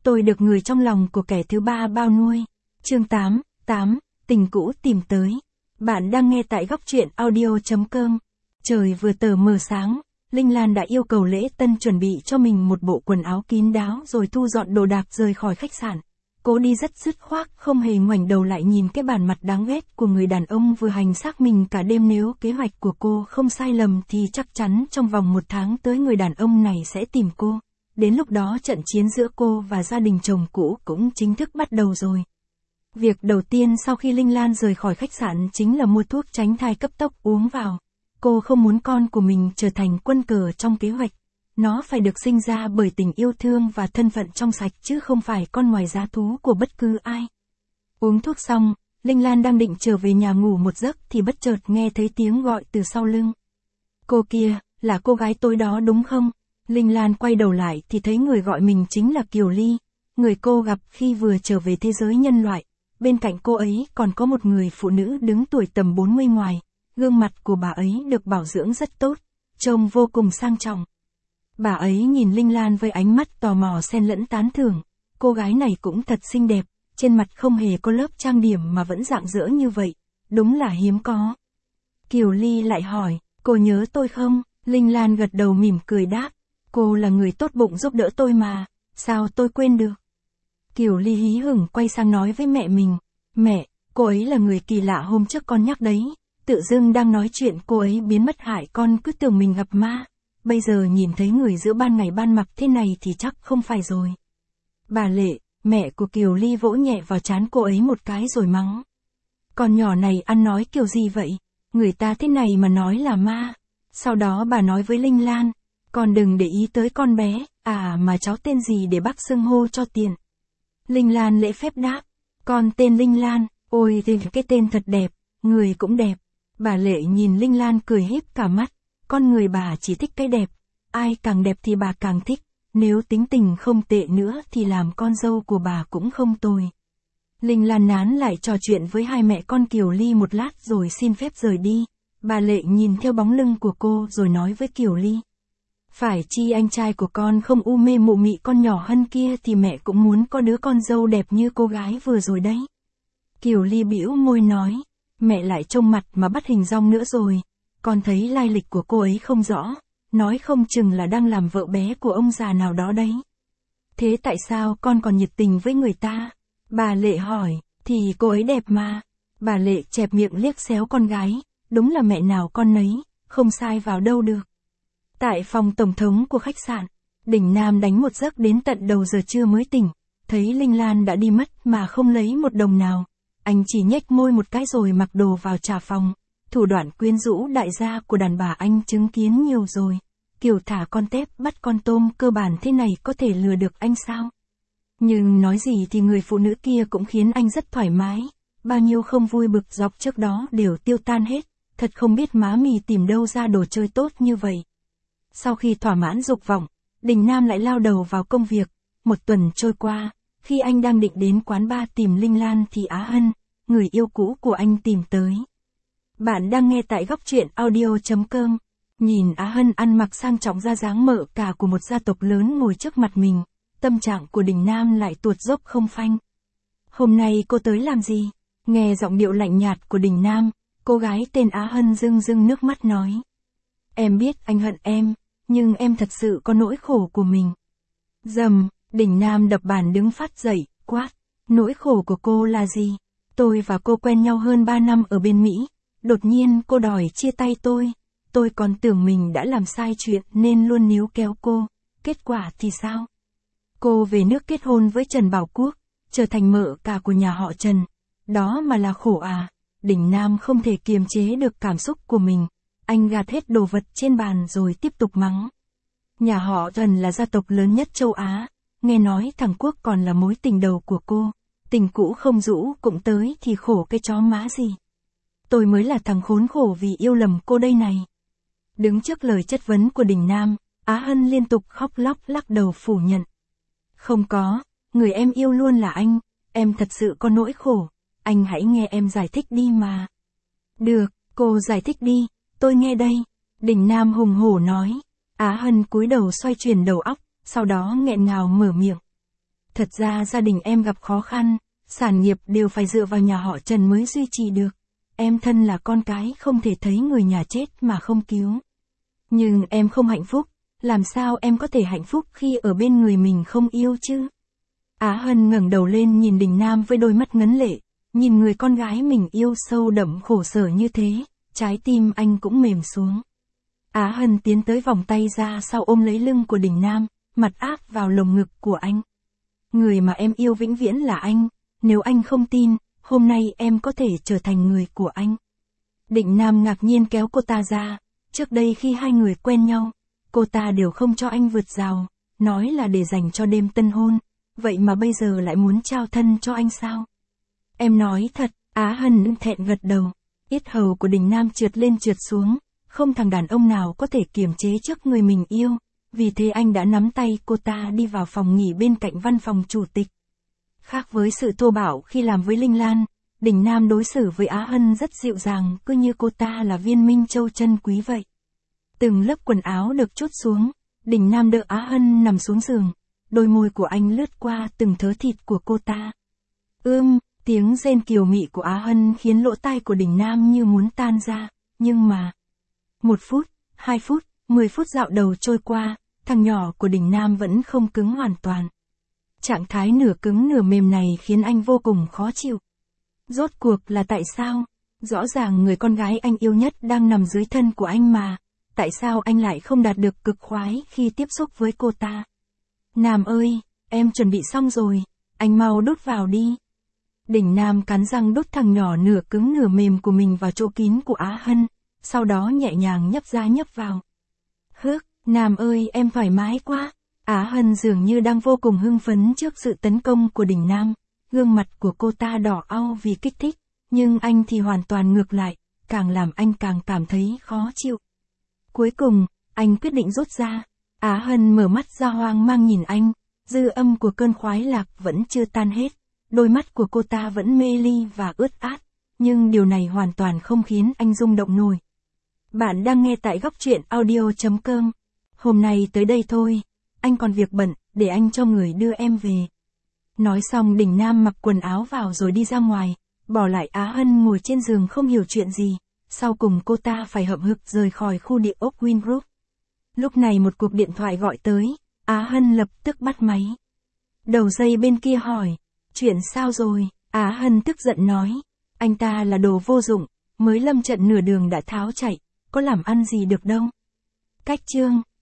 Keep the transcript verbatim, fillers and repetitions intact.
Tôi được người trong lòng của kẻ thứ ba bao nuôi. Chương tám, tám, tình cũ tìm tới. Bạn đang nghe tại góc truyện audio chấm com. Trời vừa tờ mờ sáng, Linh Lan đã yêu cầu Lễ Tân chuẩn bị cho mình một bộ quần áo kín đáo rồi thu dọn đồ đạc rời khỏi khách sạn. Cô đi rất dứt khoát, không hề ngoảnh đầu lại nhìn cái bản mặt đáng ghét của người đàn ông vừa hành xác mình cả đêm. Nếu kế hoạch của cô không sai lầm thì chắc chắn trong vòng một tháng tới người đàn ông này sẽ tìm cô. Đến lúc đó trận chiến giữa cô và gia đình chồng cũ cũng chính thức bắt đầu rồi. Việc đầu tiên sau khi Linh Lan rời khỏi khách sạn chính là mua thuốc tránh thai cấp tốc uống vào. Cô không muốn con của mình trở thành quân cờ trong kế hoạch. Nó phải được sinh ra bởi tình yêu thương và thân phận trong sạch chứ không phải con ngoài giá thú của bất cứ ai. Uống thuốc xong, Linh Lan đang định trở về nhà ngủ một giấc thì bất chợt nghe thấy tiếng gọi từ sau lưng. Cô kia, là cô gái tối đó đúng không? Linh Lan quay đầu lại thì thấy người gọi mình chính là Kiều Ly, người cô gặp khi vừa trở về thế giới nhân loại. Bên cạnh cô ấy còn có một người phụ nữ đứng tuổi tầm bốn mươi ngoài, gương mặt của bà ấy được bảo dưỡng rất tốt, trông vô cùng sang trọng. Bà ấy nhìn Linh Lan với ánh mắt tò mò xen lẫn tán thưởng, cô gái này cũng thật xinh đẹp, trên mặt không hề có lớp trang điểm mà vẫn rạng rỡ như vậy, đúng là hiếm có. Kiều Ly lại hỏi, cô nhớ tôi không? Linh Lan gật đầu mỉm cười đáp, cô là người tốt bụng giúp đỡ tôi mà, sao tôi quên được? Kiều Ly hí hửng quay sang nói với mẹ mình, mẹ, cô ấy là người kỳ lạ hôm trước con nhắc đấy, tự dưng đang nói chuyện cô ấy biến mất hại con cứ tưởng mình gặp ma. Bây giờ nhìn thấy người giữa ban ngày ban mặt thế này thì chắc không phải rồi. Bà Lệ, mẹ của Kiều Ly vỗ nhẹ vào trán cô ấy một cái rồi mắng. Con nhỏ này ăn nói kiểu gì vậy? Người ta thế này mà nói là ma. Sau đó bà nói với Linh Lan, con đừng để ý tới con bé, à mà cháu tên gì để bác xưng hô cho tiện. Linh Lan lễ phép đáp, con tên Linh Lan, ôi thì cái tên thật đẹp, người cũng đẹp. Bà Lệ nhìn Linh Lan cười híp cả mắt. Con người bà chỉ thích cái đẹp, ai càng đẹp thì bà càng thích, nếu tính tình không tệ nữa thì làm con dâu của bà cũng không tồi. Linh Lan nán lại trò chuyện với hai mẹ con Kiều Ly một lát rồi xin phép rời đi. Bà Lệ nhìn theo bóng lưng của cô rồi nói với Kiều Ly. Phải chi anh trai của con không u mê mụ mị con nhỏ Hân kia thì mẹ cũng muốn có đứa con dâu đẹp như cô gái vừa rồi đấy. Kiều Ly bĩu môi nói, mẹ lại trông mặt mà bắt hình dong nữa rồi. Con thấy lai lịch của cô ấy không rõ, nói không chừng là đang làm vợ bé của ông già nào đó đấy. Thế tại sao con còn nhiệt tình với người ta? Bà Lệ hỏi, thì cô ấy đẹp mà. Bà Lệ chẹp miệng liếc xéo con gái, đúng là mẹ nào con nấy, không sai vào đâu được. Tại phòng tổng thống của khách sạn, Đình Nam đánh một giấc đến tận đầu giờ trưa mới tỉnh, thấy Linh Lan đã đi mất mà không lấy một đồng nào. Anh chỉ nhếch môi một cái rồi mặc đồ vào trả phòng. Thủ đoạn quyến rũ đại gia của đàn bà anh chứng kiến nhiều rồi. Kiểu thả con tép bắt con tôm cơ bản thế này có thể lừa được anh sao? Nhưng nói gì thì người phụ nữ kia cũng khiến anh rất thoải mái. Bao nhiêu không vui bực dọc trước đó đều tiêu tan hết. Thật không biết má mì tìm đâu ra đồ chơi tốt như vậy. Sau khi thỏa mãn dục vọng, Đình Nam lại lao đầu vào công việc. Một tuần trôi qua, khi anh đang định đến quán bar tìm Linh Lan thì Á Hân, người yêu cũ của anh tìm tới. Bạn đang nghe tại góc truyện audio chấm com. Nhìn Á Hân ăn mặc sang trọng ra dáng mợ cả của một gia tộc lớn ngồi trước mặt mình, tâm trạng của Đình Nam lại tuột dốc không phanh. Hôm nay cô tới làm gì? Nghe giọng điệu lạnh nhạt của Đình Nam, cô gái tên Á Hân rưng rưng nước mắt nói. Em biết anh hận em, nhưng em thật sự có nỗi khổ của mình. Dầm, Đình Nam đập bàn đứng phát dậy, quát. Nỗi khổ của cô là gì? Tôi và cô quen nhau hơn ba năm ở bên Mỹ. Đột nhiên cô đòi chia tay tôi, tôi còn tưởng mình đã làm sai chuyện nên luôn níu kéo cô, kết quả thì sao? Cô về nước kết hôn với Trần Bảo Quốc, trở thành mợ cả của nhà họ Trần, đó mà là khổ à? Đình Nam không thể kiềm chế được cảm xúc của mình, anh gạt hết đồ vật trên bàn rồi tiếp tục mắng. Nhà họ Trần là gia tộc lớn nhất châu Á, nghe nói thằng Quốc còn là mối tình đầu của cô, tình cũ không rũ cũng tới thì khổ cái chó má gì. Tôi mới là thằng khốn khổ vì yêu lầm cô đây này. Đứng trước lời chất vấn của Đình Nam, Á Hân liên tục khóc lóc lắc đầu phủ nhận. Không có, người em yêu luôn là anh, em thật sự có nỗi khổ, anh hãy nghe em giải thích đi mà. Được, cô giải thích đi, tôi nghe đây. Đình Nam hùng hổ nói. Á Hân cúi đầu xoay chuyển đầu óc, sau đó nghẹn ngào mở miệng. Thật ra gia đình em gặp khó khăn, sản nghiệp đều phải dựa vào nhà họ Trần mới duy trì được. Em thân là con cái không thể thấy người nhà chết mà không cứu. Nhưng em không hạnh phúc, làm sao em có thể hạnh phúc khi ở bên người mình không yêu chứ? Á Hân ngẩng đầu lên nhìn Đình Nam với đôi mắt ngấn lệ, nhìn người con gái mình yêu sâu đậm khổ sở như thế, trái tim anh cũng mềm xuống. Á Hân tiến tới vòng tay ra sau ôm lấy lưng của Đình Nam, mặt áp vào lồng ngực của anh. Người mà em yêu vĩnh viễn là anh, nếu anh không tin, hôm nay em có thể trở thành người của anh. Đình Nam ngạc nhiên kéo cô ta ra, trước đây khi hai người quen nhau, cô ta đều không cho anh vượt rào, nói là để dành cho đêm tân hôn, vậy mà bây giờ lại muốn trao thân cho anh sao? Em nói thật, Á Hân thẹn gật đầu, yết hầu của Đình Nam trượt lên trượt xuống, không thằng đàn ông nào có thể kiềm chế trước người mình yêu, vì thế anh đã nắm tay cô ta đi vào phòng nghỉ bên cạnh văn phòng chủ tịch. Khác với sự thô bạo khi làm với Linh Lan, Đình Nam đối xử với Á Hân rất dịu dàng, cứ như cô ta là viên minh châu chân quý vậy. Từng lớp quần áo được trút xuống, Đình Nam đỡ Á Hân nằm xuống giường, đôi môi của anh lướt qua từng thớ thịt của cô ta. Ưm, tiếng rên kiều mị của Á Hân khiến lỗ tai của Đình Nam như muốn tan ra, nhưng mà... Một phút, hai phút, mười phút dạo đầu trôi qua, thằng nhỏ của Đình Nam vẫn không cứng hoàn toàn. Trạng thái nửa cứng nửa mềm này khiến anh vô cùng khó chịu. Rốt cuộc là tại sao? Rõ ràng người con gái anh yêu nhất đang nằm dưới thân của anh mà, tại sao anh lại không đạt được cực khoái khi tiếp xúc với cô ta? Nam ơi, em chuẩn bị xong rồi, anh mau đút vào đi. Đình Nam cắn răng đút thằng nhỏ nửa cứng nửa mềm của mình vào chỗ kín của Á Hân, sau đó nhẹ nhàng nhấp ra nhấp vào. Hước, Nam ơi em thoải mái quá. Á Hân dường như đang vô cùng hưng phấn trước sự tấn công của Đình Nam, gương mặt của cô ta đỏ au vì kích thích, nhưng anh thì hoàn toàn ngược lại, càng làm anh càng cảm thấy khó chịu. Cuối cùng, anh quyết định rút ra. Á Hân mở mắt ra hoang mang nhìn anh, dư âm của cơn khoái lạc vẫn chưa tan hết, đôi mắt của cô ta vẫn mê ly và ướt át, nhưng điều này hoàn toàn không khiến anh rung động nổi. Bạn đang nghe tại góc truyện audio chấm com. Hôm nay tới đây thôi, anh còn việc bận, để anh cho người đưa em về. Nói xong Đình Nam mặc quần áo vào rồi đi ra ngoài, bỏ lại Á Hân ngồi trên giường không hiểu chuyện gì, sau cùng cô ta phải hậm hực rời khỏi khu địa ốc Wingroup. Lúc này một cuộc điện thoại gọi tới, Á Hân lập tức bắt máy. Đầu dây bên kia hỏi, chuyện sao rồi? Á Hân tức giận nói, anh ta là đồ vô dụng, mới lâm trận nửa đường đã tháo chạy, có làm ăn gì được đâu. Cách chương